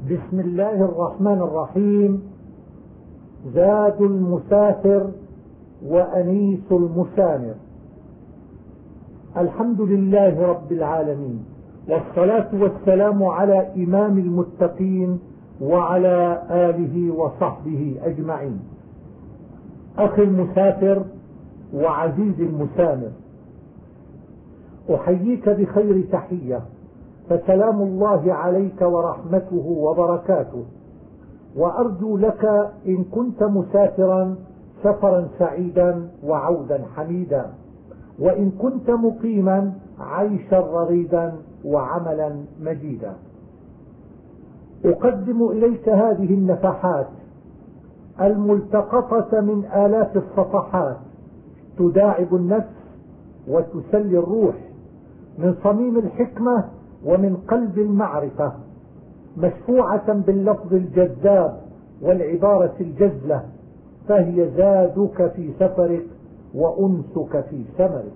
بسم الله الرحمن الرحيم. زاد المسافر وأنيس المسامر. الحمد لله رب العالمين، والصلاة والسلام على إمام المتقين وعلى آله وصحبه أجمعين. أخي المسافر وعزيزي المسامر، أحييك بخير تحية، فسلام الله عليك ورحمته وبركاته، وأرجو لك إن كنت مسافرا سفرا سعيدا وعودا حميدا، وإن كنت مقيما عيشا رغيدا وعملا مجيدا. أقدم إليك هذه النفحات الملتقطة من آلاف الصفحات تداعب النفس وتسلي الروح، من صميم الحكمة ومن قلب المعرفة، مشفوعة باللفظ الجذاب والعبارة الجزلة، فهي زادك في سفرك وأنسك في سمرك.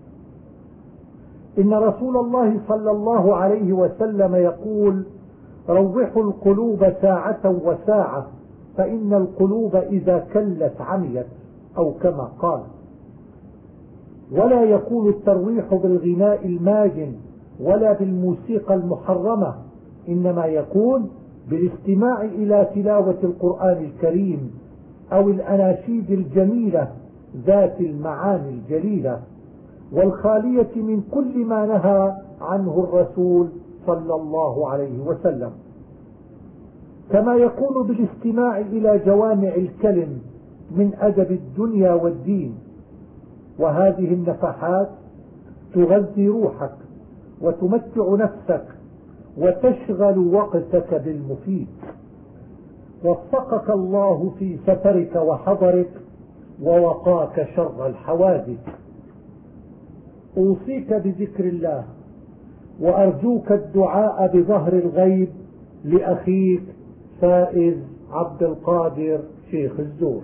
إن رسول الله صلى الله عليه وسلم يقول: روحوا القلوب ساعة وساعة، فإن القلوب إذا كلت عميت، أو كما قال. ولا يكون الترويح بالغناء الماجن ولا بالموسيقى المحرمة، إنما يكون بالاستماع إلى تلاوة القرآن الكريم أو الأناشيد الجميلة ذات المعاني الجليلة، والخالية من كل ما نهى عنه الرسول صلى الله عليه وسلم. كما يكون بالاستماع إلى جوامع الكلم من أدب الدنيا والدين. وهذه النفحات تغذي روحك وتمتع نفسك وتشغل وقتك بالمفيد. وفقك الله في سفرك وحضرك ووقاك شر الحوادث. أوصيك بذكر الله، وأرجوك الدعاء بظهر الغيب لأخيك فائز عبد القادر شيخ الزور.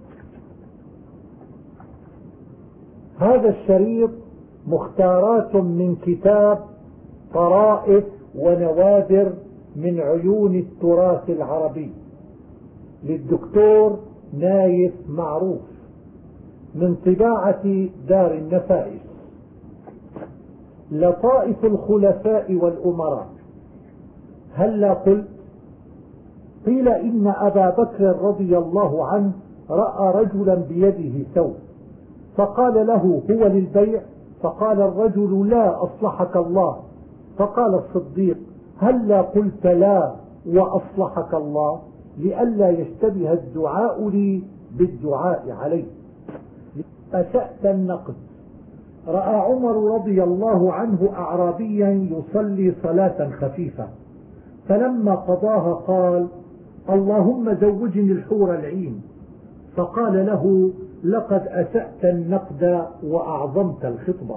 هذا الشريط مختارات من كتاب طرائف ونوادر من عيون التراث العربي للدكتور نايف معروف، من طباعة دار النفائس. لطائف الخلفاء والأمراء. هلا قلت؟ قيل إن أبا بكر رضي الله عنه رأى رجلا بيده ثوب، فقال له: هو للبيع؟ فقال الرجل: لا أصلحك الله. فقال الصديق: هلا قلت لا وأصلحك الله، لئلا يشتبه الدعاء لي بالدعاء عليه. أسأت النقد. رأى عمر رضي الله عنه أعرابيا يصلي صلاة خفيفة، فلما قضاها قال: اللهم زوجني الحور العين. فقال له: لقد أسأت النقد وأعظمت الخطبة.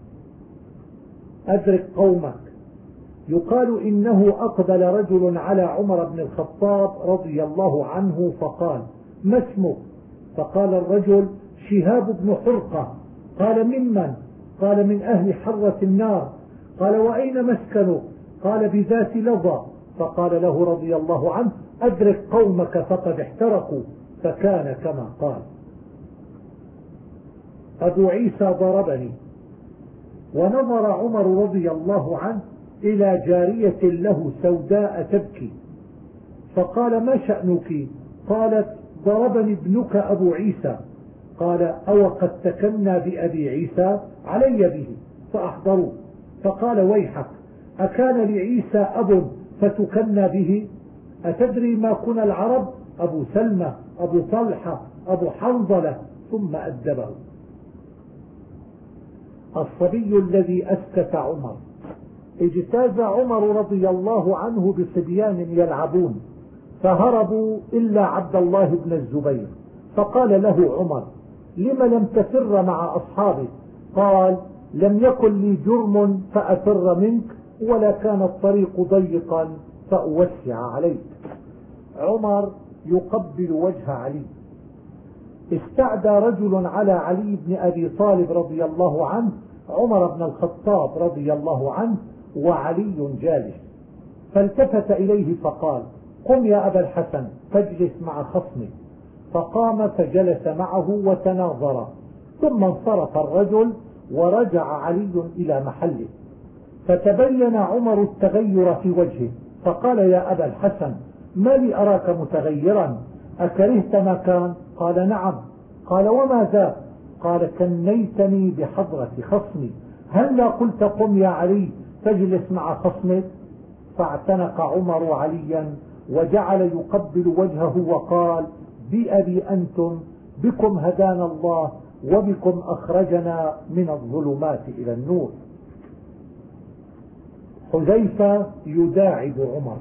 أدرك قومك. يقال إنه أقبل رجل على عمر بن الخطاب رضي الله عنه فقال: ما اسمك؟ فقال الرجل: شهاب بن حرقة. قال: ممن؟ قال: من أهل حرة النار. قال: وأين مسكنك؟ قال: بذات لظى. فقال له رضي الله عنه: أدرك قومك فقد احترقوا. فكان كما قال. أبو عيسى ضربني. ونظر عمر رضي الله عنه إلى جارية له سوداء تبكي، فقال: ما شأنك؟ قالت: ضربني ابنك أبو عيسى. قال: أو قد تكنى بأبي عيسى؟ علي به. فأحضروا. فقال: ويحك، أكان لعيسى أب فتكنى به؟ أتدري ما كن العرب؟ أبو سلمة، أبو طلحة، أبو حنظلة. ثم أدبه. الصبي الذي أسكت عمر. اجتاز عمر رضي الله عنه بصبيان يلعبون، فهربوا إلا عبد الله بن الزبير، فقال له عمر: لم لم تفر مع أصحابك؟ قال: لم يكن لي جرم فأفر منك، ولا كان الطريق ضيقا فأوسع عليك. عمر يقبل وجه علي. استعدى رجل على علي بن أبي طالب رضي الله عنه عمر بن الخطاب رضي الله عنه وعلي جالس، فالتفت إليه فقال: قم يا أبا الحسن فاجلس مع خصمك. فقام فجلس معه وتناظرا، ثم انصرف الرجل ورجع علي إلى محله. فتبين عمر التغير في وجهه، فقال يا أبا الحسن ما لي أراك متغيرا، أكرهت ما كان؟ قال نعم. قال وما ذا؟ قال كنيتني بحضرة خصمي، هلا قلت قم يا علي تجلس مع خصمك؟ فاعتنق عمر عليا وجعل يقبل وجهه وقال بأبي أنتم، بكم هدانا الله وبكم أخرجنا من الظلمات إلى النور. حذيفة يداعب عمر.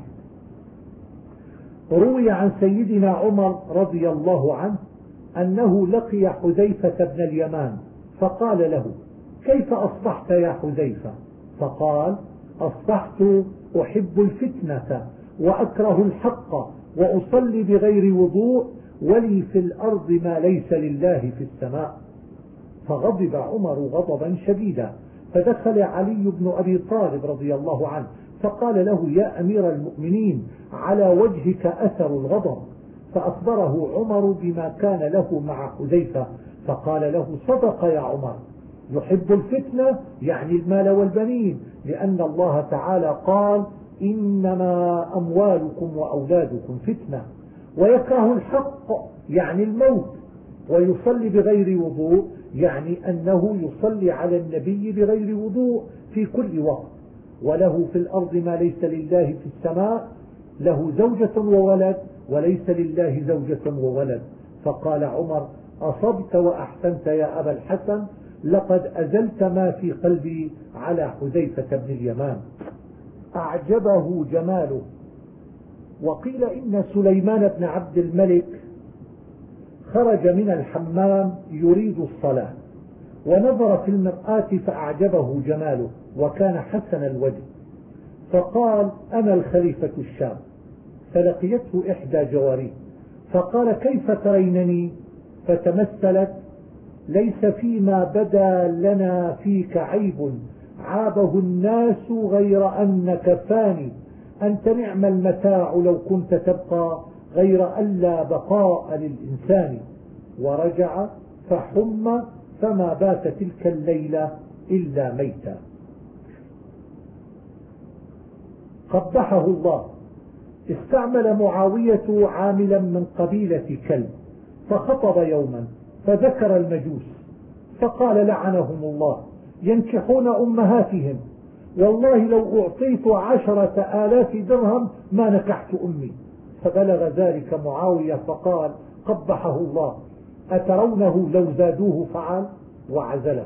روي عن سيدنا عمر رضي الله عنه أنه لقي حذيفة بن اليمان فقال له كيف أصبحت يا حذيفة؟ فقال أصبحت أحب الفتنة وأكره الحق وأصلي بغير وضوء ولي في الأرض ما ليس لله في السماء. فغضب عمر غضبا شديدا، فدخل علي بن أبي طالب رضي الله عنه فقال له يا أمير المؤمنين على وجهك أثر الغضب. فأخبره عمر بما كان له مع حذيفة، فقال له صدق يا عمر، يحب الفتنة يعني المال والبنين، لأن الله تعالى قال إنما أموالكم وأولادكم فتنة، ويكره الحق يعني الموت، ويصلي بغير وضوء يعني أنه يصلي على النبي بغير وضوء في كل وقت، وله في الأرض ما ليس لله في السماء، له زوجة وولد وليس لله زوجة وولد. فقال عمر أصبت وأحسنت يا أبا الحسن، لقد أزلت ما في قلبي على حذيفة بن اليمان. أعجبه جماله. وقيل إن سليمان بن عبد الملك خرج من الحمام يريد الصلاة ونظر في المرآة فأعجبه جماله وكان حسن الوجه، فقال أنا الخليفة الشاب. فلقيته إحدى جواريه فقال كيف ترينني؟ فتمثلت ليس فيما بدا لنا فيك عيب عابه الناس غير أنك فاني، أنت نعم المتاع لو كنت تبقى غير أن لا بقاء للإنسان. ورجع فحم فما بات تلك الليلة إلا ميتا. قبحه الله. استعمل معاوية عاملا من قبيلة كلب فخطب يوما فذكر المجوس فقال لعنهم الله ينكحون أمهاتهم، والله لو أعطيت 10,000 درهم ما نكحت أمي. فبلغ ذلك معاوية فقال قبحه الله، أترونه لو زادوه فعل؟ وعزله.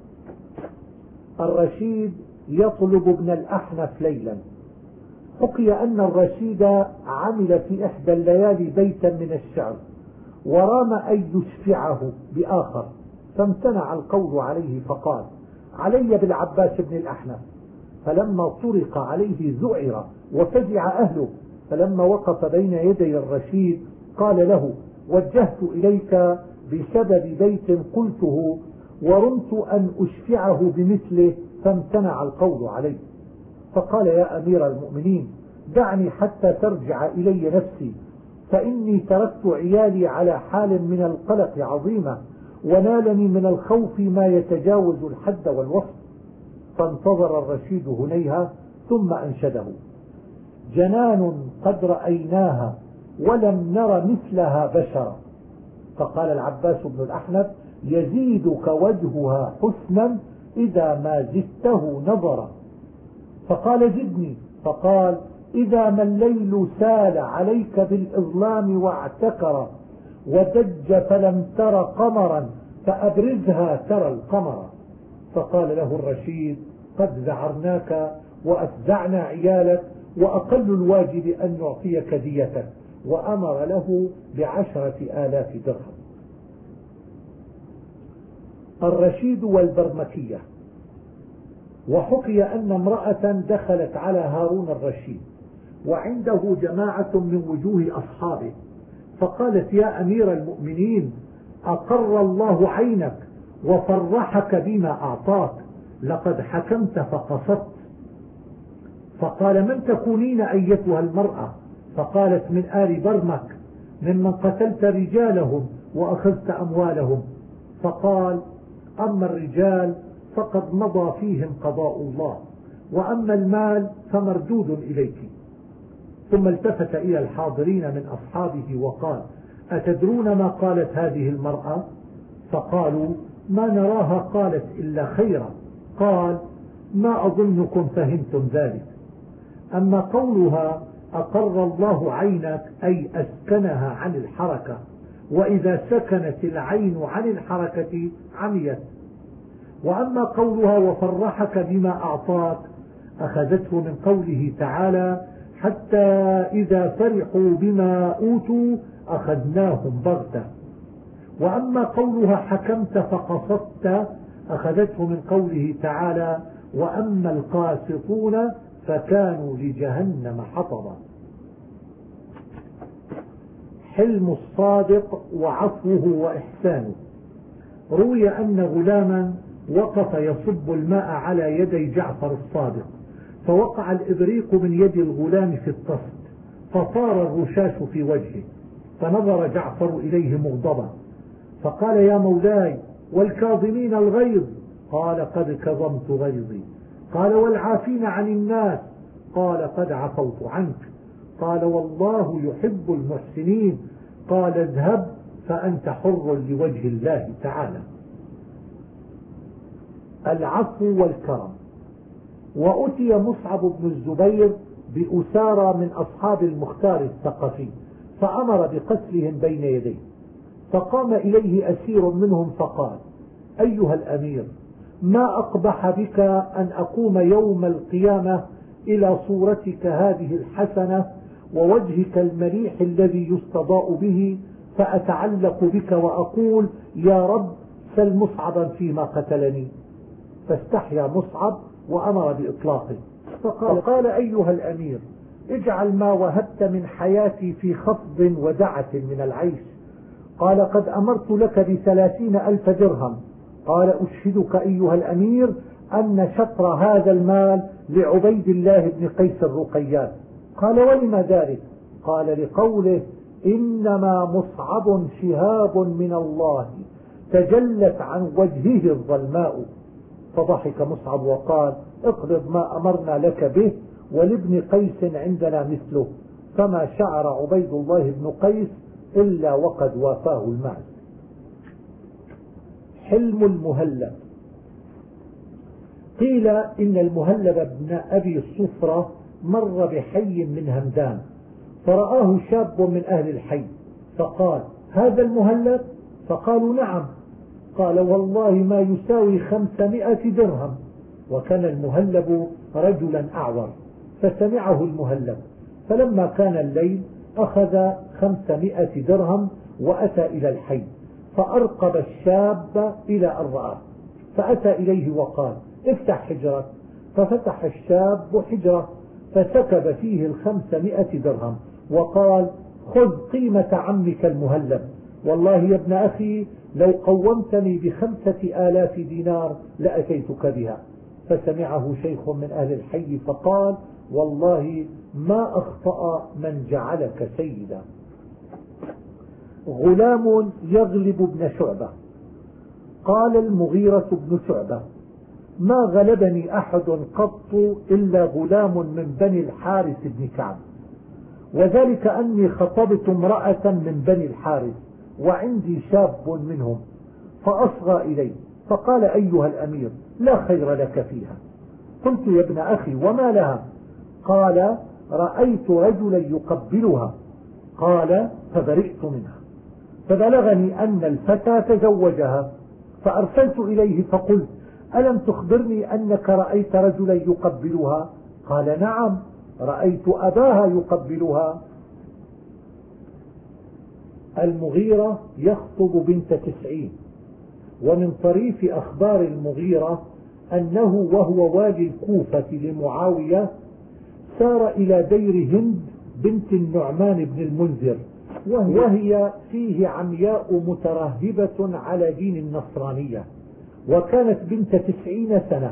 الرشيد يطلب ابن الأحنف ليلا. حكي أن الرشيد عمل في إحدى الليالي بيتا من الشعر ورام أن يشفعه بآخر فامتنع القول عليه فقال علي بالعباس بن الأحنف. فلما طرق عليه ذعر وفزع أهله، فلما وقف بين يدي الرشيد قال له وجهت إليك بسبب بيت قلته ورمت أن أشفعه بمثله فامتنع القول عليه. فقال يا أمير المؤمنين دعني حتى ترجع إلي نفسي، فإني تركت عيالي على حال من القلق عظيمة ونالني من الخوف ما يتجاوز الحد والوصف. فانتظر الرشيد هنيها ثم أنشده جنان قد رأيناها ولم نر مثلها بشرا. فقال العباس بن الأحنف يزيدك وجهها حسنا إذا ما زدته نظرا. فقال زدني. فقال إذا ما الليل سال عليك بالإظلام واعتكر ودج فلم تر قمرا فأبرزها ترى القمر. فقال له الرشيد قد ذعرناك وأفزعنا عيالك وأقل الواجب أن نعطيك ديتك، وأمر له ب10,000 درهم. الرشيد والبرمكية. وحكي أن امرأة دخلت على هارون الرشيد وعنده جماعة من وجوه أصحابه فقالت يا أمير المؤمنين أقر الله عينك وفرحك بما أعطاك، لقد حكمت فقصدت. فقال من تكونين أيتها المرأة؟ فقالت من آل برمك ممن قتلت رجالهم وأخذت أموالهم. فقال أما الرجال فقد مضى فيهم قضاء الله، وأما المال فمردود إليك. ثم التفت إلى الحاضرين من أصحابه وقال أتدرون ما قالت هذه المرأة؟ فقالوا ما نراها قالت إلا خيرا. قال ما أظنكم فهمتم ذلك. أما قولها أقر الله عينك أي أسكنها عن الحركة، وإذا سكنت العين عن الحركة عميت. وأما قولها وفرحك بما أعطاك أخذته من قوله تعالى حتى إذا فرحوا بما أوتوا أخذناهم بغتة. وأما قولها حكمت فقصدت أخذته من قوله تعالى وأما القاسطون فكانوا لجهنم حطبا. حلم الصادق وعفوه وإحسانه. روي أن غلاما وقف يصب الماء على يدي جعفر الصادق، فوقع الإبريق من يد الغلام في الطست فصار الرشاش في وجهه، فنظر جعفر إليه مغضبا فقال يا مولاي والكاظمين الغيظ؟ قال قد كظمت غيظي. قال والعافين عن الناس؟ قال قد عفوت عنك. قال والله يحب المحسنين. قال اذهب فأنت حر لوجه الله تعالى. العفو والكرم. وأتي مصعب بن الزبير بأسارى من أصحاب المختار الثقفي فأمر بقتلهم بين يديه، فقام إليه أسير منهم فقال أيها الأمير ما أقبح بك أن أقوم يوم القيامة إلى صورتك هذه الحسنة ووجهك المليح الذي يستضاء به فأتعلق بك وأقول يا رب سل مصعبا فيما قتلني. فاستحيا مصعب وأمر بإطلاقه. فقال أيها الأمير اجعل ما وهبت من حياتي في خفض ودعة من العيش. قال قد أمرت لك ب30,000 درهم. قال أشهدك أيها الأمير أن شطر هذا المال لعبيد الله بن قيس الرقيات. قال ولم ذلك؟ قال لقوله إنما مصعب شهاب من الله تجلت عن وجهه الظلماء. فضحك مصعب وقال اقبض ما أمرنا لك به ولابن قيس عندنا مثله. فما شعر عبيد الله بن قيس إلا وقد وافاه المال. حلم المهلب. قيل إن المهلب بن أبي الصفرة مر بحي من همدان فرآه شاب من أهل الحي فقال هذا المهلب؟ فقالوا نعم. قال والله ما يساوي 500 درهم. وكان المهلب رجلا أعور فسمعه المهلب، فلما كان الليل أخذ 500 درهم وأتى إلى الحي فأرقب الشاب إلى أن رآه فأتى إليه وقال افتح حجرك. ففتح الشاب حجره فسكب فيه 500 درهم وقال خذ قيمة عمك المهلب، والله يا ابن أخي لو قومتني ب5,000 دينار لأتيتك بها. فسمعه شيخ من أهل الحي فقال والله ما أخطأ من جعلك سيدا. غلام يغلب ابن شعبة. قال المغيرة بن شعبة ما غلبني أحد قط إلا غلام من بني الحارث بن كعب، وذلك أني خطبت امرأة من بني الحارث وعندي شاب منهم فأصغى إلي فقال أيها الأمير لا خير لك فيها. قلت يا ابن أخي وما لها؟ قال رأيت رجلا يقبلها. قال فبرئت منها. فبلغني أن الفتى تزوجها فأرسلت إليه فقلت ألم تخبرني أنك رأيت رجلا يقبلها؟ قال نعم رأيت أباها يقبلها. المغيرة يخطب بنت 90. ومن طريف أخبار المغيرة أنه وهو والي الكوفة لمعاوية سار إلى دير هند بنت النعمان بن المنذر وهي فيه عمياء مترهبة على دين النصرانية، وكانت بنت 90 سنة،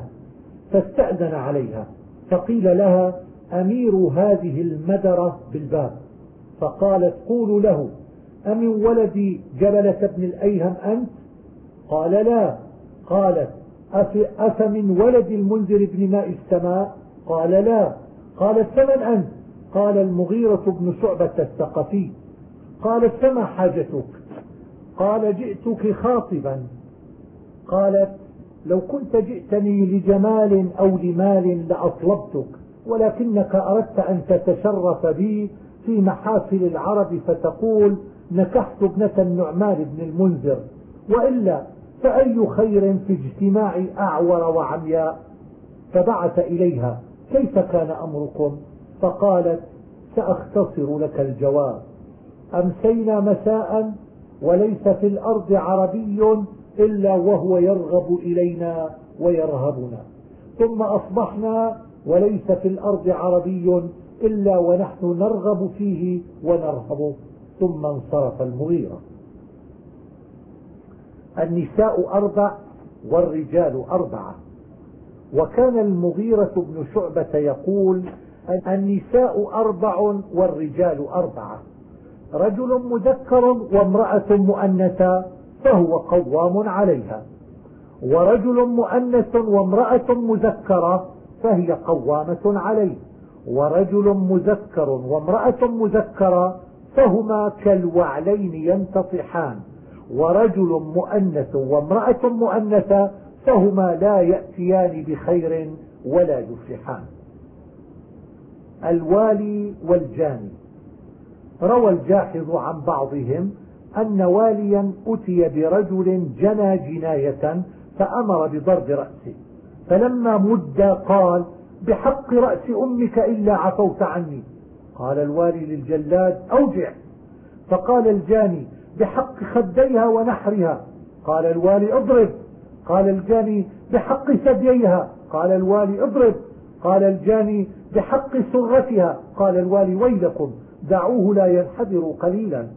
فاستأذن عليها فقيل لها أمير هذه المدرة بالباب، فقالت قولوا له: أمن ولد جبلة بن الأيهم أنت؟ قال: لا. قالت: أفمن ولد المنذر بن ماء السماء؟ قال: لا. قالت: فمن أنت؟ قال: المغيرة بن شعبة الثقفي. قالت: فما حاجتك؟ قال: جئتك خاطبا. قالت: لو كنت جئتني لجمال أو لمال لأطلبتك، ولكنك أردت أن تتشرف بي في محافل العرب فتقول: نكحت ابنة النعمان بن المنذر، وإلا فأي خير في اجتماع أعور وعمياء؟ فبعث إليها: كيف كان أمركم؟ فقالت: سأختصر لك الجواب. أمسينا مساء وليس في الأرض عربي إلا وهو يرغب إلينا ويرهبنا، ثم أصبحنا وليس في الأرض عربي إلا ونحن نرغب فيه ونرهبه. ثم انصرف المغيرة. النساء 4 والرجال 4. وكان المغيرة بن شعبة يقول: النساء 4 والرجال 4، رجل مذكر وامرأة مؤنثة فهو قوام عليها، ورجل مؤنث وامرأة مذكرة فهي قوامة عليه، ورجل مذكر وامرأة مذكرة فهما كالوعلين ينتطحان، ورجل مؤنث وامرأة مؤنثة فهما لا يأتيان بخير ولا يفلحان. الوالي والجاني. روى الجاحظ عن بعضهم أن واليا أتي برجل جنى جناية فأمر بضرب رأسه، فلما مد قال: بحق رأس أمك إلا عفوت عني. قال الوالي للجلاد: أوجع. فقال الجاني: بحق خديها ونحرها. قال الوالي: اضرب. قال الجاني: بحق ثدييها. قال الوالي: اضرب. قال الجاني: بحق سرتها. قال الوالي: ويلكم دعوه لا ينحدر قليلا.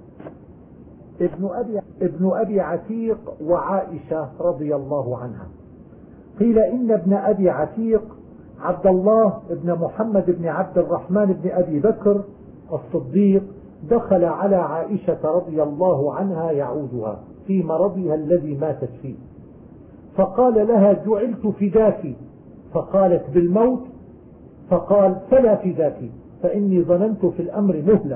ابن أبي عتيق وعائشة رضي الله عنها. قيل إن ابن أبي عتيق عبد الله بن محمد بن عبد الرحمن بن أبي بكر الصديق دخل على عائشة رضي الله عنها يعودها في مرضها الذي ماتت فيه، فقال لها: جعلت فداك. فقالت: بالموت؟ فقال: فلا فداك، فإني ظننت في الأمر مهلا.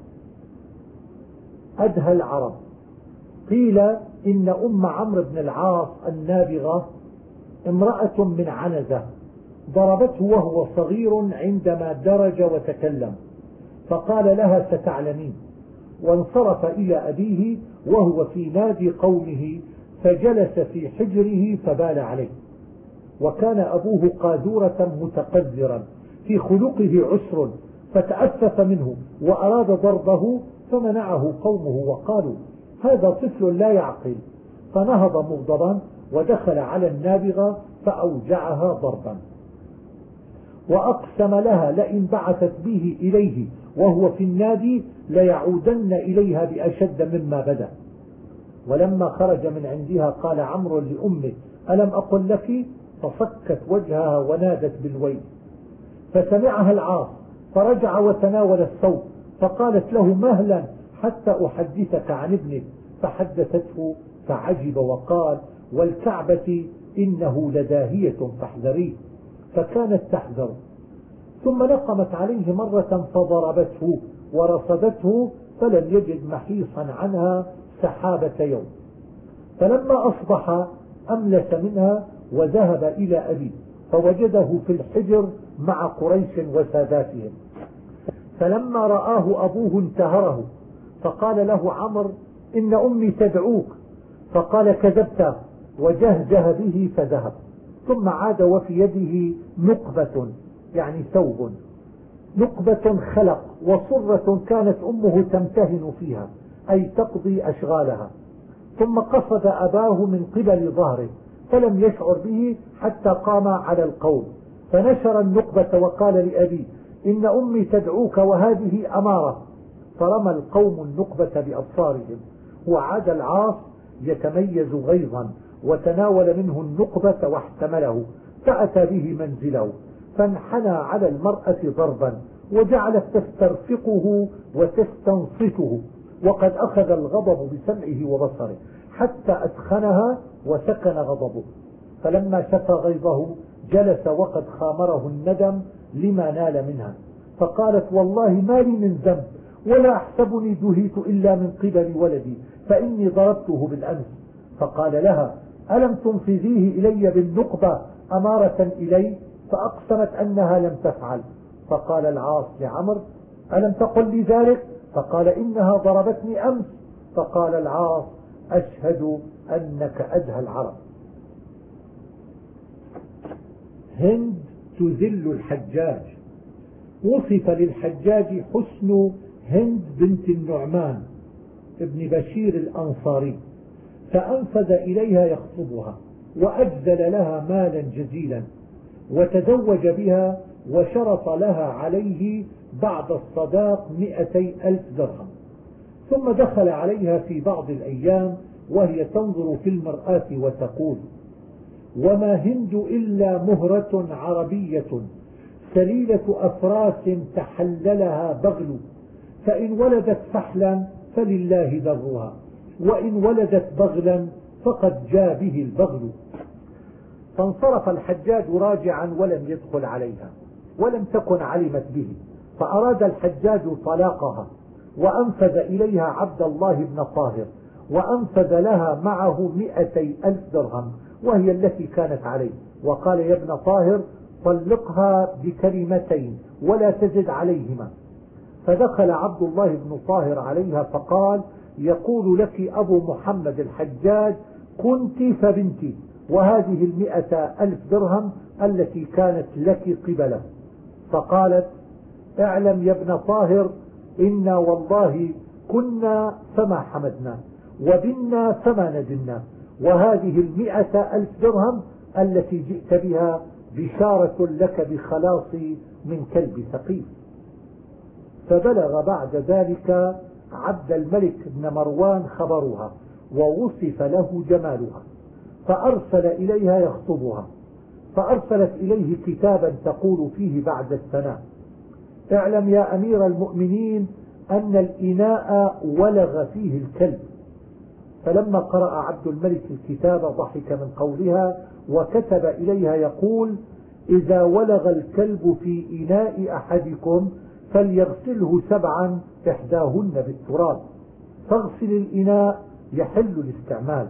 أدهى العرب. قيل إن أم عمرو بن العاص النابغة امرأة من عنزة ضربته وهو صغير عندما درج وتكلم، فقال لها: ستعلمين. وانصرف إلى أبيه وهو في نادي قومه فجلس في حجره فبال عليه، وكان أبوه قاذورة متقذرا في خلقه عسر، فتأسف منه وأراد ضربه فمنعه قومه وقالوا: هذا طفل لا يعقل. فنهض مغضبا ودخل على النابغة فأوجعها ضربا، وأقسم لها لئن بعثت به إليه وهو في النادي ليعودن إليها بأشد مما بدأ. ولما خرج من عندها قال عمرو لأمه: ألم أقل لك؟ فصكت وجهها ونادت بالويل، فسمعها العاص فرجع وتناول الصوت، فقالت له: مهلا حتى أحدثك عن ابنك. فحدثته فعجب وقال: والكعبة إنه لداهية فاحذريه. فكانت تحذر، ثم نقمت عليه مرة فضربته ورصدته فلم يجد محيصا عنها سحابة يوم. فلما أصبح أملس منها وذهب إلى أبيه فوجده في الحجر مع قريش وساداتهم، فلما رآه أبوه انتهره، فقال له عمرو: إن أمي تدعوك. فقال: كذبت، وجهجه به فذهب. ثم عاد وفي يده نقبة يعني ثوب، نقبة خلق وصرة كانت أمه تمتهن فيها أي تقضي أشغالها، ثم قصد أباه من قبل ظهره فلم يشعر به حتى قام على القوم، فنشر النقبة وقال لأبيه: إن أمي تدعوك وهذه أمارة. فرمى القوم النقبة بأبصارهم، وعاد العاص يتميز غيظا وتناول منه النقبة واحتمله، فأتى به منزله فانحنى على المرأة ضربا وجعلت تسترفقه وتستنصته، وقد أخذ الغضب بسمعه وبصره حتى أسخنها وسكن غضبه. فلما شفى غيظه جلس وقد خامره الندم لما نال منها، فقالت والله ما لي من ذنب ولا أحسبني دهيت إلا من قبل ولدي فإني ضربته بالأمس. فقال لها ألم تنفذيه إلي بالنقبة أمارة إلي؟ فأقسمت أنها لم تفعل. فقال العاص لعمرو ألم تقل لي ذلك؟ فقال إنها ضربتني أمس. فقال العاص أشهد أنك أدهى العرب. هند تذل الحجاج. وصف للحجاج حسن هند بنت النعمان ابن بشير الأنصاري، فأنفذ إليها يخطبها وأجزل لها مالا جزيلا وتزوج بها وشرط لها عليه بعد الصداق 200,000 درهم. ثم دخل عليها في بعض الأيام وهي تنظر في المرآة وتقول وما هند إلا مهرة عربية سليلة أفراس تحللها بغل، فإن ولدت فحلا فلله ذرها، وإن ولدت بغلا فقد جاء به البغل. فانصرف الحجاج راجعا ولم يدخل عليها ولم تكن علمت به، فأراد الحجاج طلاقها وأنفذ إليها عبد الله بن طاهر وأنفذ لها معه 200,000 درهم وهي التي كانت عليه، وقال يا ابن طاهر طلقها بكلمتين ولا تزد عليهما. فدخل عبد الله بن طاهر عليها فقال يقول لك أبو محمد الحجاج كنت فبنتي، وهذه 200,000 درهم التي كانت لك قبله. فقالت اعلم يا ابن طاهر إنا والله كنا فما حمدنا وبنا فما ندمنا، وهذه 200,000 درهم التي جئت بها بشارة لك بخلاصي من كلب ثقيل. فبلغ بعد ذلك عبد الملك بن مروان خبرها ووصف له جمالها، فأرسل إليها يخطبها، فأرسلت إليه كتابا تقول فيه بعد الثناء اعلم يا أمير المؤمنين أن الإناء ولغ فيه الكلب. فلما قرأ عبد الملك الكتاب ضحك من قولها وكتب إليها يقول إذا ولغ الكلب في إناء أحدكم فليغسله 7 إحداهن بالتراب، فاغسل الإناء يحل الاستعمال.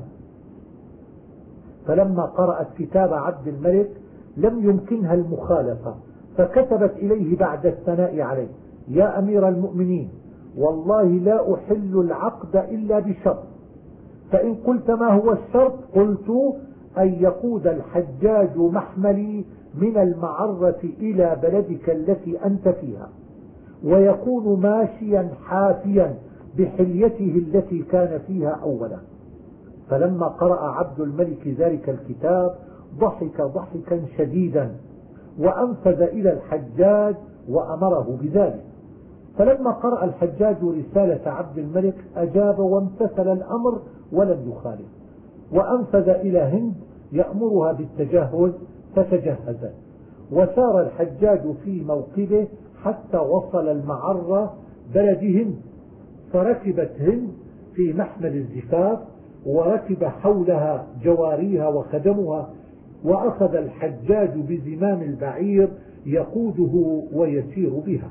فلما قرأت كتاب عبد الملك لم يمكنها المخالفة، فكتبت إليه بعد الثناء عليه يا أمير المؤمنين والله لا أحل العقد إلا بشرط، فإن قلت ما هو الشرط قلت أن يقود الحجاج محملي من المعرة إلى بلدك التي أنت فيها، ويكون ماشيا حافيا بحليته التي كان فيها أولا. فلما قرأ عبد الملك ذلك الكتاب ضحك ضحكا شديدا وأنفذ إلى الحجاج وأمره بذلك. فلما قرأ الحجاج رسالة عبد الملك أجاب وامتثل الأمر ولم يخالف، وأنفذ إلى هند يأمرها بالتجهز فتجهزت. وسار الحجاج في موكبه حتى وصل المعرة بلد هند، فركبت هند في محمل الزفاف وركب حولها جواريها وخدمها، وأخذ الحجاج بزمام البعير يقوده ويسير بها.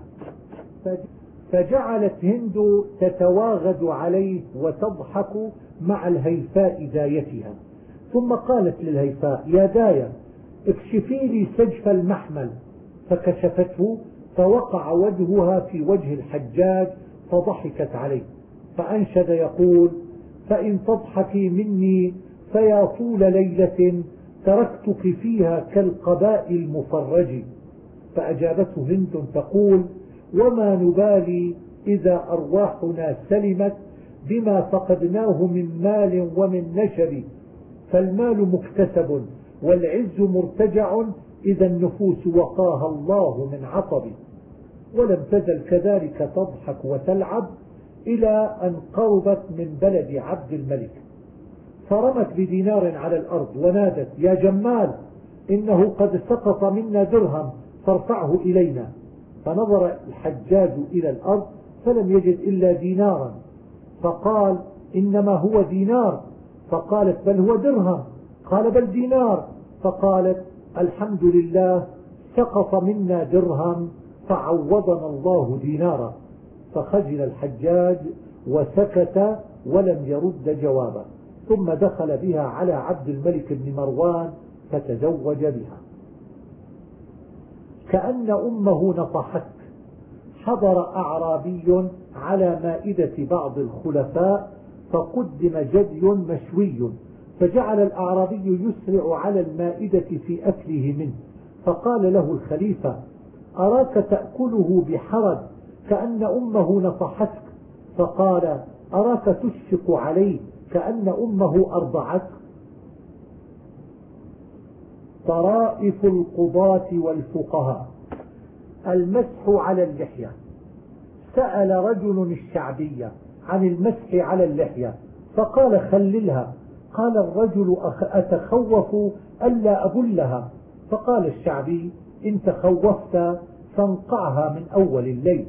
فجعلت هند تتواغد عليه وتضحك مع الهيفاء دايتها، ثم قالت للهيفاء يا داية اكشفي لي سجف المحمل، فكشفته فوقع وجهها في وجه الحجاج فضحكت عليه، فأنشد يقول فإن تضحكي مني فيا طول ليلة تركتك فيها كالقباء المفرج. فأجابته هند تقول وما نبالي إذا أرواحنا سلمت بما فقدناه من مال ومن نشر، فالمال مكتسب والعز مرتجع إذا النفوس وقاها الله من عطب. ولم تزل كذلك تضحك وتلعب إلى أن قربت من بلد عبد الملك، فرمت بدينار على الأرض ونادت يا جمال إنه قد سقط منا درهم فارفعه إلينا. فنظر الحجاج إلى الأرض فلم يجد إلا دينارا، فقال إنما هو دينار، فقالت بل هو درهم، قال بل دينار، فقالت الحمد لله سقط منا درهم فعوضنا الله دينارا. فخجل الحجاج وسكت ولم يرد جوابا، ثم دخل بها على عبد الملك بن مروان فتزوج بها. كأن أمه نصحت. حضر أعرابي على مائدة بعض الخلفاء فقدم جدي مشوي، فجعل الأعرابي يسرع على المائدة في أكله منه، فقال له الخليفة أراك تأكله بحرج كأن أمه نصحتك، فقال أراك تشفق عليه كأن أمه أرضعتك. طرائف القضاة والفقهاء. المسح على اللحية. سأل رجل الشعبية عن المسح على اللحية فقال خللها. قال الرجل أتخوف ألا أبلها؟ فقال الشعبي إن تخوفت فانقعها من أول الليل.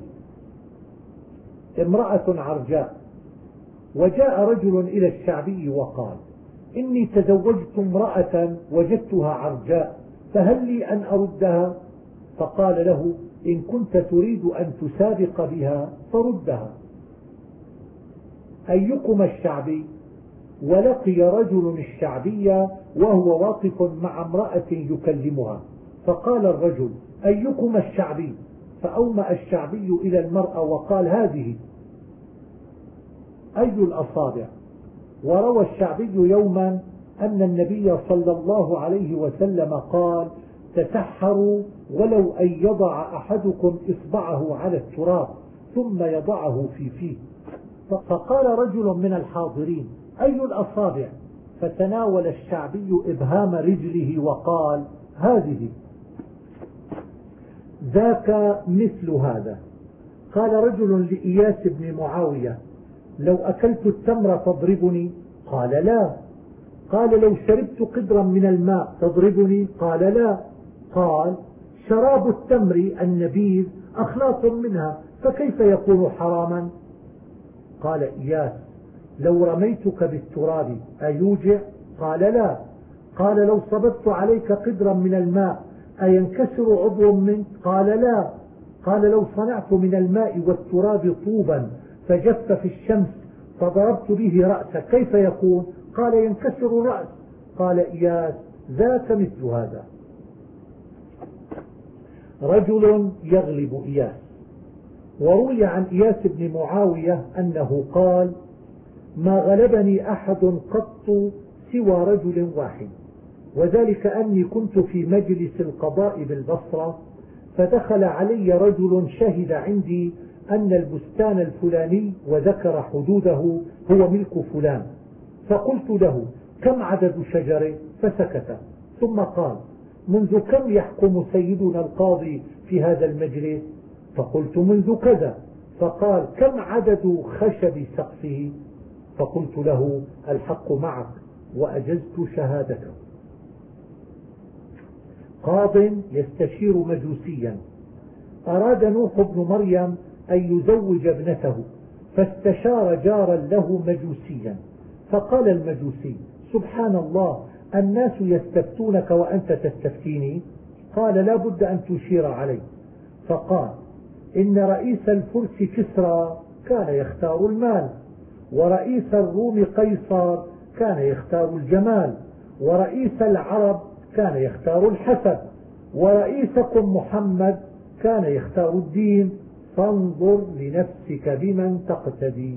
امرأة عرجاء. وجاء رجل إلى الشعبي وقال إني تزوجت امرأة وجدتها عرجاء فهل لي أن أردها؟ فقال له إن كنت تريد أن تسابق بها فردها. أيكما الشعبي؟ ولقي رجل الشعبية وهو واقف مع امرأة يكلمها، فقال الرجل أيكما الشعبي؟ فأومأ الشعبي إلى المرأة وقال هذه. أي الأصابع؟ وروى الشعبي يوما أن النبي صلى الله عليه وسلم قال تسحروا ولو أن يضع أحدكم إصبعه على التراب ثم يضعه في فيه. فقال رجل من الحاضرين أي الأصابع؟ فتناول الشعبي إبهام رجله وقال هذه. ذاك مثل هذا. قال رجل لإياس بن معاوية لو أكلت التمر تضربني؟ قال لا. قال لو شربت قدرا من الماء تضربني؟ قال لا. قال شراب التمر النبيذ أخلاط منها فكيف يكون حراما؟ قال إياس لو رميتك بالتراب أيوجع؟ قال لا. قال لو صببت عليك قدرا من الماء أينكسر عضو منك؟ قال لا. قال لو صنعت من الماء والتراب طوبا فجف في الشمس فضربت به رأسك كيف يكون؟ قال ينكسر الرأس. قال إياس ذاك مثل هذا. رجل يغلب إياس. وروي عن إياس بن معاوية أنه قال ما غلبني أحد قط سوى رجل واحد، وذلك أني كنت في مجلس القضاء بالبصرة فدخل علي رجل شهد عندي أن البستان الفلاني وذكر حدوده هو ملك فلان، فقلت له كم عدد شجره؟ فسكت، ثم قال منذ كم يحكم سيدنا القاضي في هذا المجلس؟ فقلت منذ كذا. فقال كم عدد خشب سقفه؟ فقلت له الحق معك وأجزت شهادته. قاض يستشير مجوسيا. أراد نوح بن مريم أن يزوج ابنته فاستشار جارا له مجوسيا، فقال المجوسي سبحان الله الناس يستفتونك وأنت تستفتيني؟ قال لا بد أن تشير علي. فقال إن رئيس الفرس كسرى كان يختار المال، ورئيس الروم قيصر كان يختار الجمال، ورئيس العرب كان يختار الحسب، ورئيسكم محمد كان يختار الدين، فانظر لنفسك بمن تقتدي.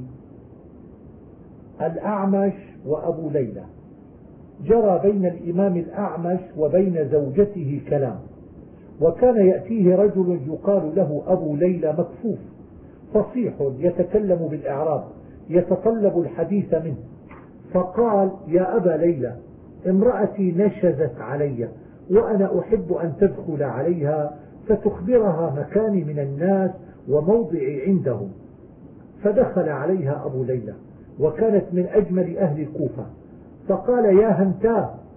الأعمش وأبو ليلى. جرى بين الإمام الأعمش وبين زوجته كلام، وكان يأتيه رجل يقال له أبو ليلى مكفوف فصيح يتكلم بالإعراب يتطلب الحديث منه، فقال يا أبا ليلى امرأتي نشزت علي وأنا أحب أن تدخل عليها فتخبرها مكاني من الناس وموضعي عندهم. فدخل عليها أبو ليلى وكانت من أجمل أهل الكوفة، فقال يا هنتاه، إن الله قد أحسن قسمك، هذا شيخنا وسيدنا، وأنا أحب أن تدخل عليه فتخبرها مكاني من الناس وموضعي عندهم. فدخل عليها أبو ليلى وكانت من أجمل أهل الكوفة، فقال يا هنتاه، إن الله قد أحسن قسمك،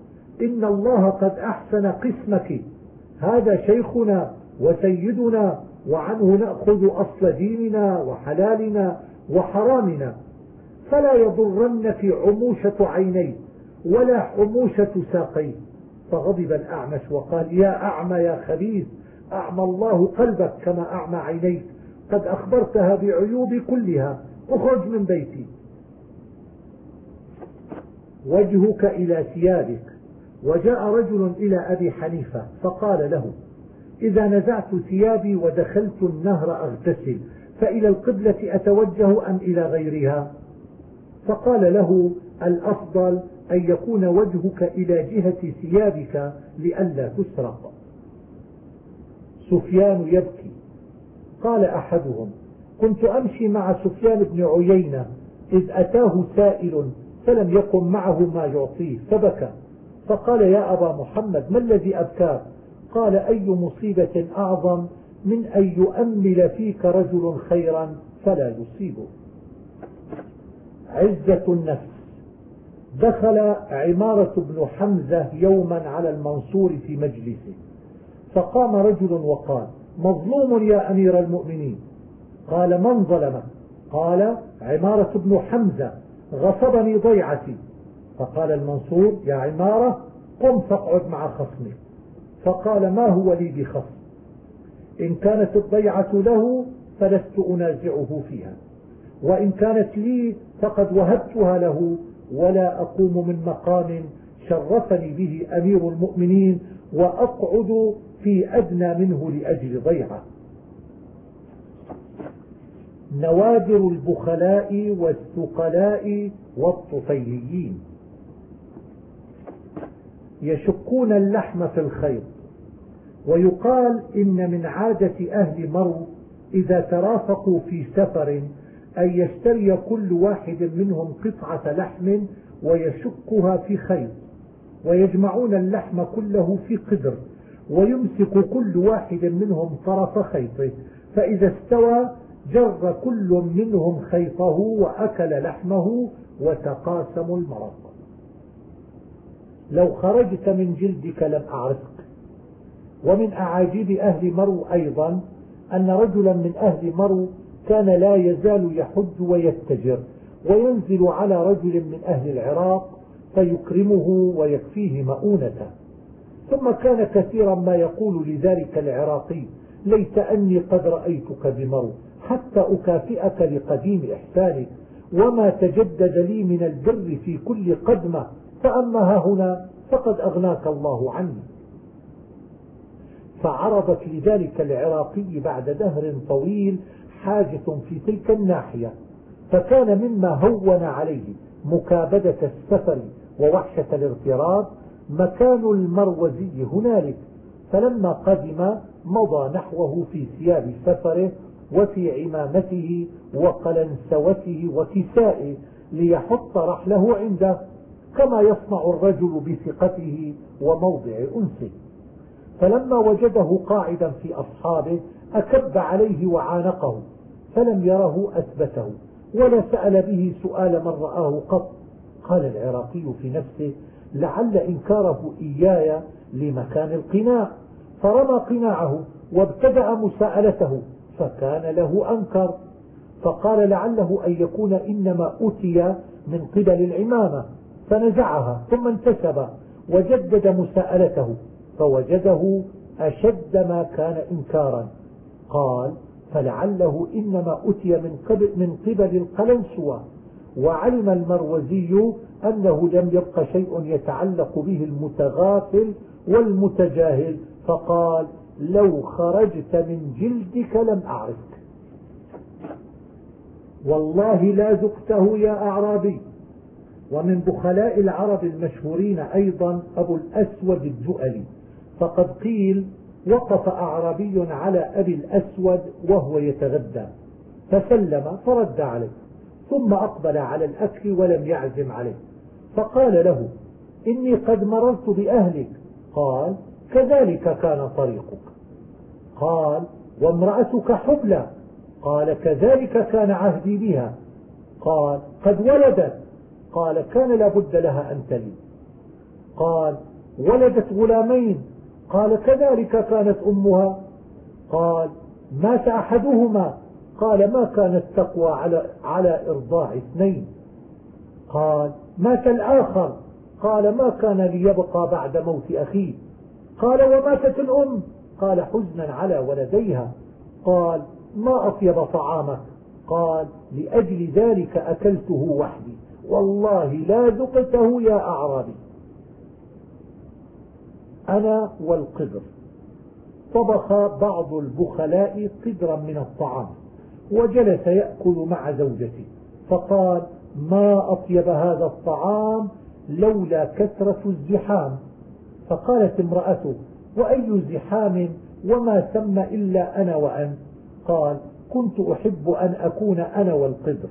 هذا شيخنا وسيدنا وعنه نأخذ أصل ديننا وحلالنا وحرامنا، فلا يضرنك عموشة عينيه ولا حموشة ساقيه. فغضب الأعمش وقال: يا أعمى يا خبيث، أعمى الله قلبك كما أعمى عينيك، قد أخبرتها بعيوبي كلها، اخرج من بيتي. وجهك إلى ثيابك. وجاء رجل إلى أبي حنيفة فقال له: إذا نزعت ثيابي ودخلت النهر أغتسل فإلى القبلة أتوجه أم إلى غيرها؟ فقال له: الأفضل أن يكون وجهك إلى جهة ثيابك لئلا تسرق. سفيان يبكي. قال أحدهم: كنت أمشي مع سفيان بن عيينة إذ أتاه سائل فلم يكن معه ما يعطيه فبكى، فقال: يا أبا محمد، ما الذي أبكاك؟ قال: أي مصيبة أعظم من أن يؤمل فيك رجل خيرا فلا يصيبه. عزة النفس. دخل عمارة بن حمزة يوما على المنصور في مجلسه، فقام رجل وقال: مظلوم يا أمير المؤمنين. قال: من ظلمك؟ قال: عمارة بن حمزة غصبني ضيعتي. فقال المنصور: يا عمارة، قم فاقعد مع خصمك. فقال: ما هو لي بخصم؟ إن كانت الضيعة له فلست أنازعه فيها، وإن كانت لي فقد وهبتها له، ولا أقوم من مقام شرفني به أمير المؤمنين وأقعد في أدنى منه لأجل ضيعة. نوادر البخلاء والثقلاء والطفيليين. يشكون اللحم في الخيط. ويقال إن من عادة أهل مرو إذا ترافقوا في سفر أن يشتري كل واحد منهم قطعة لحم ويشكها في خيط، ويجمعون اللحم كله في قدر، ويمسك كل واحد منهم طرف خيطه، فإذا استوى جر كل منهم خيطه وأكل لحمه وتقاسموا المرض. لو خرجت من جلدك لم أعرفك. ومن أعاجيب أهل مرو أيضا أن رجلا من أهل مرو كان لا يزال يحج ويتجر، وينزل على رجل من أهل العراق فيكرمه ويكفيه مؤونته، ثم كان كثيرا ما يقول لذلك العراقي: ليت أني قد رأيتك بمرو حتى أكافئك لقديم إحسانك، وما تجدد لي من البر في كل قدمة، فأما هنا فقد أغناك الله عني. فعرضت لذلك العراقي بعد دهر طويل حاجة في تلك الناحية، فكان مما هون عليه مكابدة السفر ووحشة الاغتراب مكان المروزي هنالك، فلما قدم مضى نحوه في ثياب سفره وفي عمامته وقلنسوته وكسائه ليحط رحله عنده، كما يصنع الرجل بثقته وموضع أنسه. فلما وجده قاعدا في أصحابه أكب عليه وعانقه، فلم يره أثبته ولا سأل به سؤال من رآه قط. قال العراقي في نفسه: لعل إنكاره إياي لمكان القناع، فرمى قناعه وابتدأ مساءلته، فكان له أنكر، فقال: لعله أن يكون إنما أتي من قبل العمامة، فنزعها ثم انتسب وجدد مساءلته، فوجده أشد ما كان إنكارا. قال: فلعله إنما أتي من قبل القلنسوة. وعلم المروزي أنه لم يبق شيء يتعلق به المتغافل والمتجاهل، فقال: لو خرجت من جلدك لم أعرفك. والله لا ذقته يا أعرابي. ومن بخلاء العرب المشهورين أيضا أبو الأسود الدؤلي، فقد قيل: وقف أعرابي على أبي الأسود وهو يتغدى فسلم فرد عليه، ثم أقبل على الأكل ولم يعزم عليه، فقال له: إني قد مررت بأهلك. قال: كذلك كان طريقك. قال: وامرأتك حبلى. قال: كذلك كان عهدي بها. قال: قد ولدت. قال: كان لابد لها أن تلد. قال: ولدت غلامين. قال: كذلك كانت أمها. قال: مات أحدهما. قال ما كانت تقوى على إرضاع اثنين. قال مات الآخر. قال ما كان ليبقى بعد موت أخيه. قال وماتت الأم. قال حزنا على ولديها. قال ما أطيب طعامك. قال لأجل ذلك أكلته وحدي والله لا ذقته يا أعرابي. أنا والقدر. طبخ بعض البخلاء قدرا من الطعام وجلس يأكل مع زوجته، فقال ما أطيب هذا الطعام لولا كثرة الزحام. فقالت امرأته وأي زحام وما ثم إلا أنا وأنت. قال كنت أحب أن أكون أنا والقدر.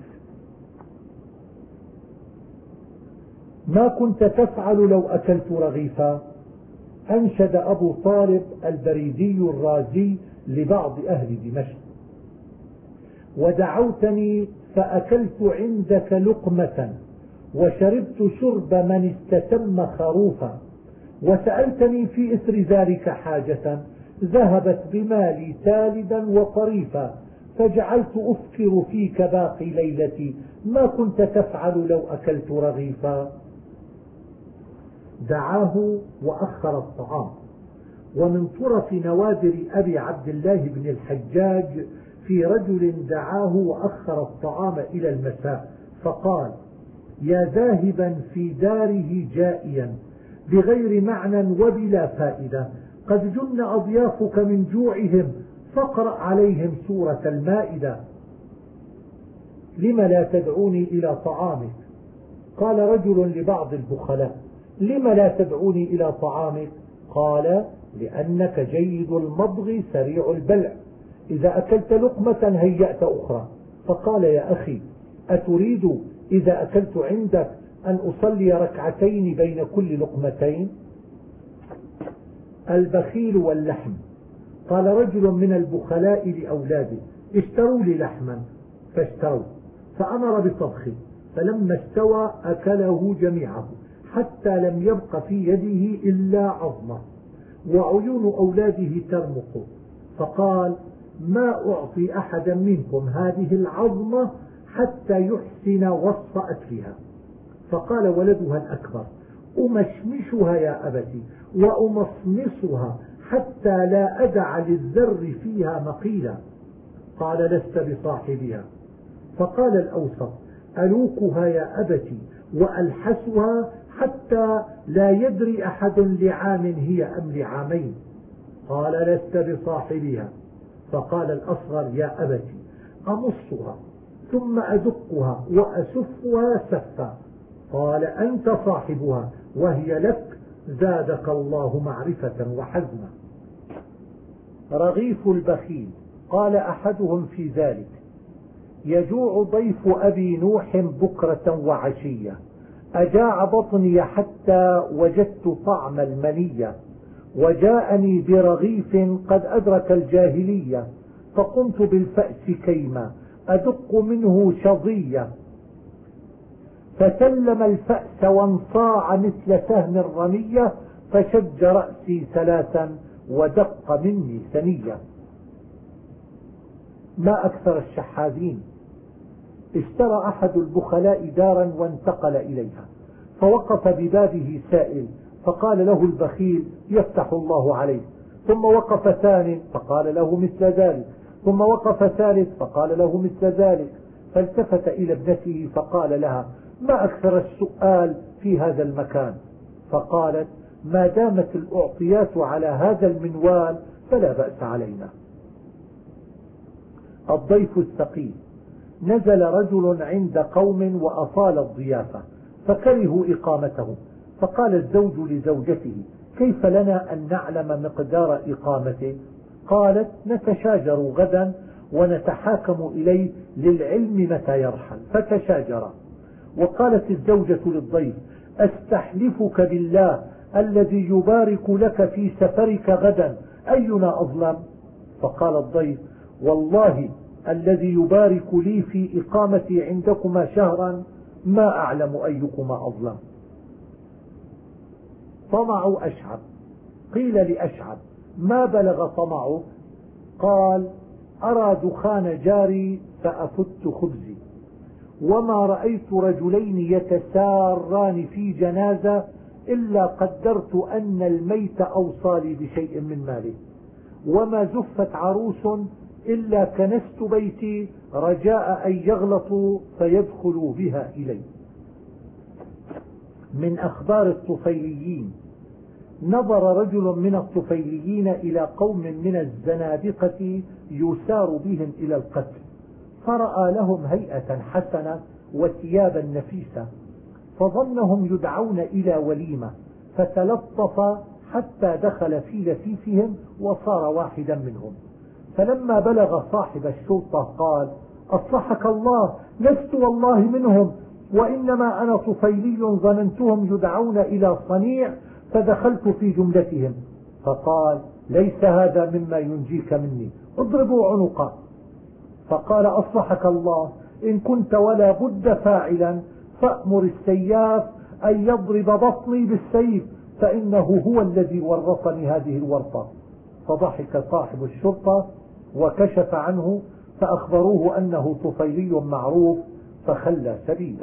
ما كنت تفعل لو أكلت رغيفا. أنشد أبو طالب البريدي الرازي لبعض أهل دمشق: ودعوتني فأكلت عندك لقمة وشربت شرب من استتم خروفا، وسألتني في إثر ذلك حاجة ذهبت بمالي تالدا وطريفا، فجعلت أفكر فيك باقي ليلتي ما كنت تفعل لو أكلت رغيفا. دعاه وأخر الطعام. ومن طرف نوادر أبي عبد الله بن الحجاج في رجل دعاه وأخر الطعام إلى المساء فقال: يا ذاهبا في داره جائيا بغير معنى وبلا فائدة، قد جن أضيافك من جوعهم فاقرأ عليهم سورة المائدة. لم لا تدعوني إلى طعامك؟ قال رجل لبعض البخلاء: لم لا تدعوني إلى طعامك؟ قال: لأنك جيد المضغ سريع البلع، إذا أكلت لقمة هيأت أخرى. فقال: يا أخي أتريد إذا أكلت عندك أن أصلي ركعتين بين كل لقمتين؟ البخيل واللحم. قال رجل من البخلاء لأولاده: اشتروا لي لحما، فاشتروا، فأمر بطبخه، فلما استوى أكله جميعه حتى لم يبق في يده إلا عظمه، وعيون أولاده ترمق، فقال: ما أعطي أحدا منكم هذه العظمة حتى يحسن وصف أكلها. فقال ولدها الأكبر: أمشمشها يا أبتي وأمصمصها حتى لا أدع للذر فيها مقيلا. قال: لست بصاحبها. فقال الأوسط: ألوكها يا أبتي وألحسها حتى لا يدري أحد لعام هي أم لعامين. قال: لست بصاحبها. فقال الأصغر: يا أبتي أمصها ثم أدقها وأسفها سفا. قال: أنت صاحبها وهي لك، زادك الله معرفة وحزما. رغيف البخيل. قال أحدهم في ذلك: يجوع ضيف أبي نوح بكرة وعشية، أجاع بطني حتى وجدت طعم المنية، وجاءني برغيف قد أدرك الجاهلية، فقمت بالفأس كيما أدق منه شظية، فسلم الفأس وانصاع مثل سهم الرمية، فشج رأسي ثلاثا ودق مني ثنية. ما أكثر الشحاذين. اشترى أحد البخلاء دارا وانتقل إليها، فوقف ببابه سائل، فقال له البخيل: يفتح الله عليك. ثم وقف ثاني فقال له مثل ذلك، ثم وقف ثالث فقال له مثل ذلك، فالتفت إلى ابنته فقال لها: ما أكثر السؤال في هذا المكان؟ فقالت: ما دامت الأعطيات على هذا المنوال فلا بأس علينا. الضيف الثقيل. نزل رجل عند قوم وأطال الضيافة فكرهوا إقامته، فقال الزوج لزوجته: كيف لنا أن نعلم مقدار إقامته؟ قالت: نتشاجر غدا ونتحاكم إليه للعلم متى يرحل. فتشاجر. وقالت الزوجة للضيف: أستحلفك بالله الذي يبارك لك في سفرك غدا أينا أظلم؟ فقال الضيف: والله الذي يبارك لي في إقامتي عندكما شهرا ما أعلم أيكما أظلم. طمع أشعب. قيل لأشعب: ما بلغ طمعه؟ قال: أرى دخان جاري فأفت خبزي، وما رأيت رجلين يتساران في جنازة إلا قدرت أن الميت أوصى لي بشيء من ماله، وما زفت عروس إلا كنست بيتي رجاء أن يغلطوا فيدخلوا بها إلي. من أخبار الطفيليين: نظر رجل من الطفيليين إلى قوم من الزنادقة يسار بهم إلى القتل، فرأى لهم هيئة حسنة وثيابا نفيسة، فظنهم يدعون إلى وليمة، فتلطف حتى دخل في لفيفهم وصار واحدا منهم. فلما بلغ صاحب الشرطة قال: أصلحك الله، لست والله منهم، وإنما أنا طفيلي ظننتهم يدعون إلى صنيع فدخلت في جملتهم. فقال: ليس هذا مما ينجيك مني، اضربوا عنقه. فقال: أصلحك الله، إن كنت ولا بد فاعلا فأمر السياف أن يضرب بطني بالسيف، فإنه هو الذي ورطني هذه الورطة. فضحك صاحب الشرطة وكشف عنه، فأخبروه أنه طفيلي معروف فخلى سبيله.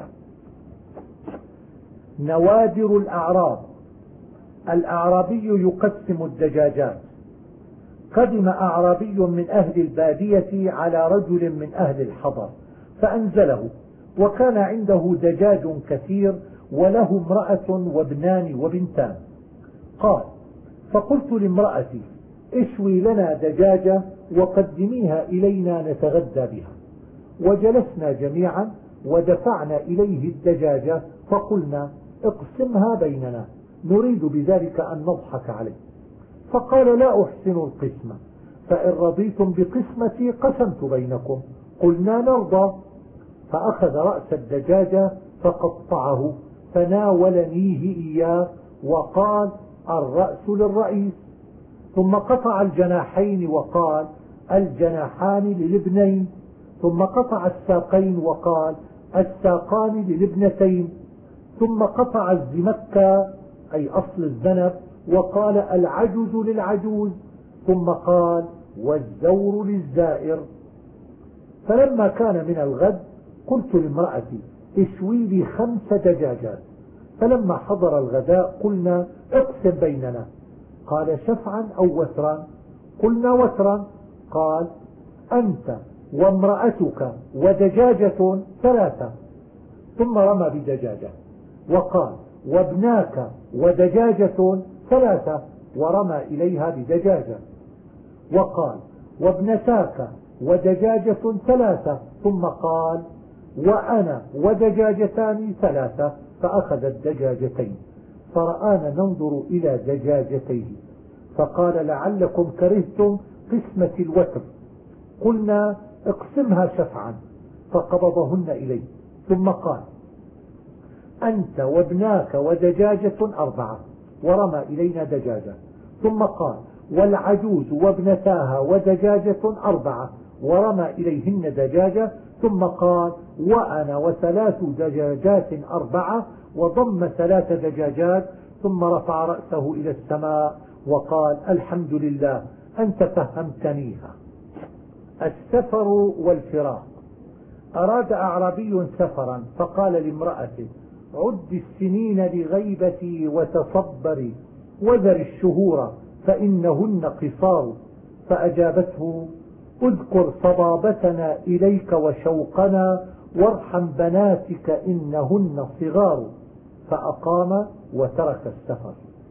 نوادر الأعراب: الأعرابي يقسم الدجاجات. قدم أعرابي من أهل البادية على رجل من أهل الحضر فأنزله، وكان عنده دجاج كثير وله امرأة وابنان وبنتان. قال: فقلت لامرأتي: اشوي لنا دجاجة وقدميها إلينا نتغدى بها. وجلسنا جميعا ودفعنا إليه الدجاجة، فقلنا: اقسمها بيننا، نريد بذلك أن نضحك عليه. فقال: لا أحسن القسمة، فإن رضيتم بقسمتي قسمت بينكم. قلنا: نرضى. فأخذ رأس الدجاجة فقطعه فناولنيه إياه وقال: الرأس للرئيس. ثم قطع الجناحين وقال: الجناحان للابنين. ثم قطع الساقين وقال: الساقان للابنتين. ثم قطع الزمكة أي أصل الذنب وقال: العجز للعجوز. ثم قال: والزور للزائر. فلما كان من الغد قلت لامرأتي: اشوي لي 5 دجاجات. فلما حضر الغداء قلنا: اقسم بيننا. قال: شفعا أو وترا؟ قلنا: وترا. قال: أنت وامرأتك ودجاجة 3. ثم رمى بدجاجة وقال: وابناك ودجاجة 3، ورمى إليها بدجاجة. وقال: وابنتاك ودجاجة 3. ثم قال: وأنا ودجاجتان 3، فأخذ الدجاجتين. فرآنا ننظر إلى دجاجتيه فقال: لعلكم كرهتم قسمة الوتر. قلنا: اقسمها شفعا. فقبضهن إليه ثم قال: أنت وابناك ودجاجة 4، ورمى إلينا دجاجة. ثم قال: والعجوز وابنتاها ودجاجة 4، ورمى إليهن دجاجة. ثم قال: وأنا و3 دجاجات 4، وضم 3 دجاجات. ثم رفع رأسه إلى السماء وقال: الحمد لله أنت فهمتنيها. السفر والفراق: أراد أعرابي سفرا فقال لامرأته: عد السنين لغيبتي وتصبري، وذر الشهور فإنهن قصار. فأجابته: اذكر صبابتنا إليك وشوقنا، وارحم بناتك إنهن صغار. فأقام وترك السفر.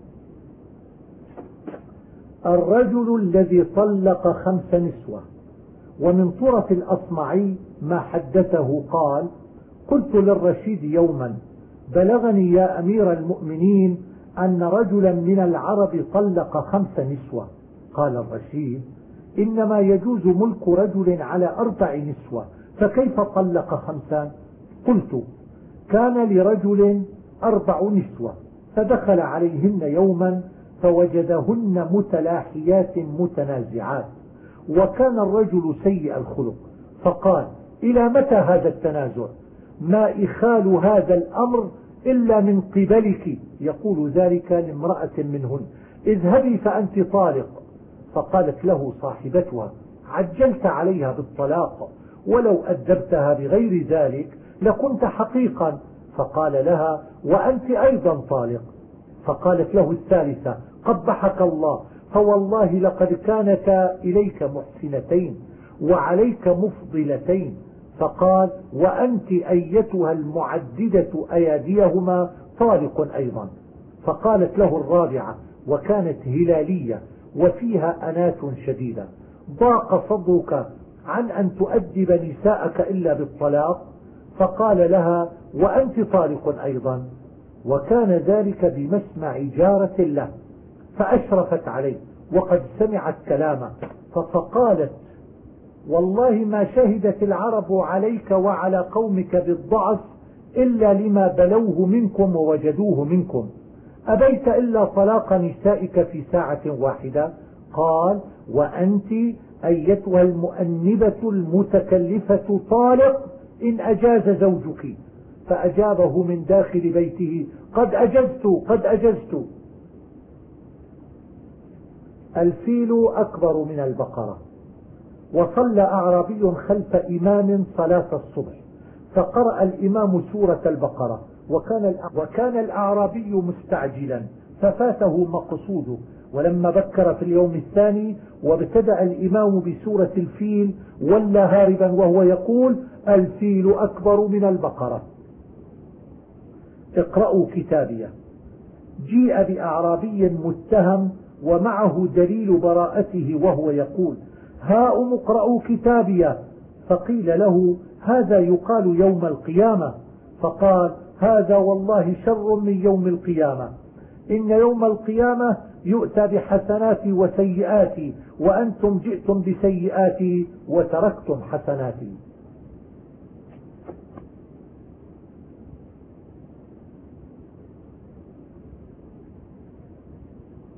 الرجل الذي طلق 5 نسوة. ومن طرف الأصمعي ما حدثه قال: قلت للرشيد يوما: بلغني يا أمير المؤمنين أن رجلا من العرب طلق 5 نسوة. قال الرشيد: إنما يجوز ملك رجل على 4 نسوة، فكيف طلق 5؟ قلت: كان لرجل 4 نسوة، فدخل عليهن يوما فوجدهن متلاحيات متنازعات، وكان الرجل سيء الخلق، فقال: إلى متى هذا التنازع؟ ما إخال هذا الأمر إلا من قبلك. يقول ذلك لامرأة منهن: اذهبي فأنت طالق. فقالت له صاحبتها: عجلت عليها بالطلاق، ولو أدبتها بغير ذلك لكنت حقيقا. فقال لها: وأنت أيضا طالق. فقالت له الثالثة: قبحك الله، فوالله لقد كانتا إليك محسنتين وعليك مفضلتين. فقال: وأنت أيتها المعددة أياديهما طالق أيضا. فقالت له الرابعة، وكانت هلالية وفيها أنات شديدة: ضاق صدرك عن أن تؤدب نساءك إلا بالطلاق؟ فقال لها: وأنت طالق أيضا. وكان ذلك بمسمع جارة له، فأشرفت عليه وقد سمعت كلامه، فقالت: والله ما شهدت العرب عليك وعلى قومك بالضعف إلا لما بلوه منكم ووجدوه منكم، أبيت إلا طلاق نسائك في ساعة واحدة؟ قال: وأنت أيتها المؤنبة المتكلفة طالق إن أجاز زوجك. فأجابه من داخل بيته: قد أجزت قد أجزت. الفيل أكبر من البقرة. وصلى أعرابي خلف إمام صلاة الصبح، فقرأ الإمام سورة البقرة، وكان الأعرابي مستعجلا ففاته مقصوده. ولما بكر في اليوم الثاني وابتدأ الإمام بسورة الفيل ولى هاربا وهو يقول: الفيل أكبر من البقرة. اقرأوا كتابيه. جيء بأعرابي متهم ومعه دليل براءته وهو يقول: هاؤم اقرأوا كتابيه. فقيل له: هذا يقال يوم القيامة. فقال: هذا والله شر من يوم القيامة. إن يوم القيامة يؤتى بحسناتي وسيئاتي، وأنتم جئتم بسيئاتي وتركتم حسناتي.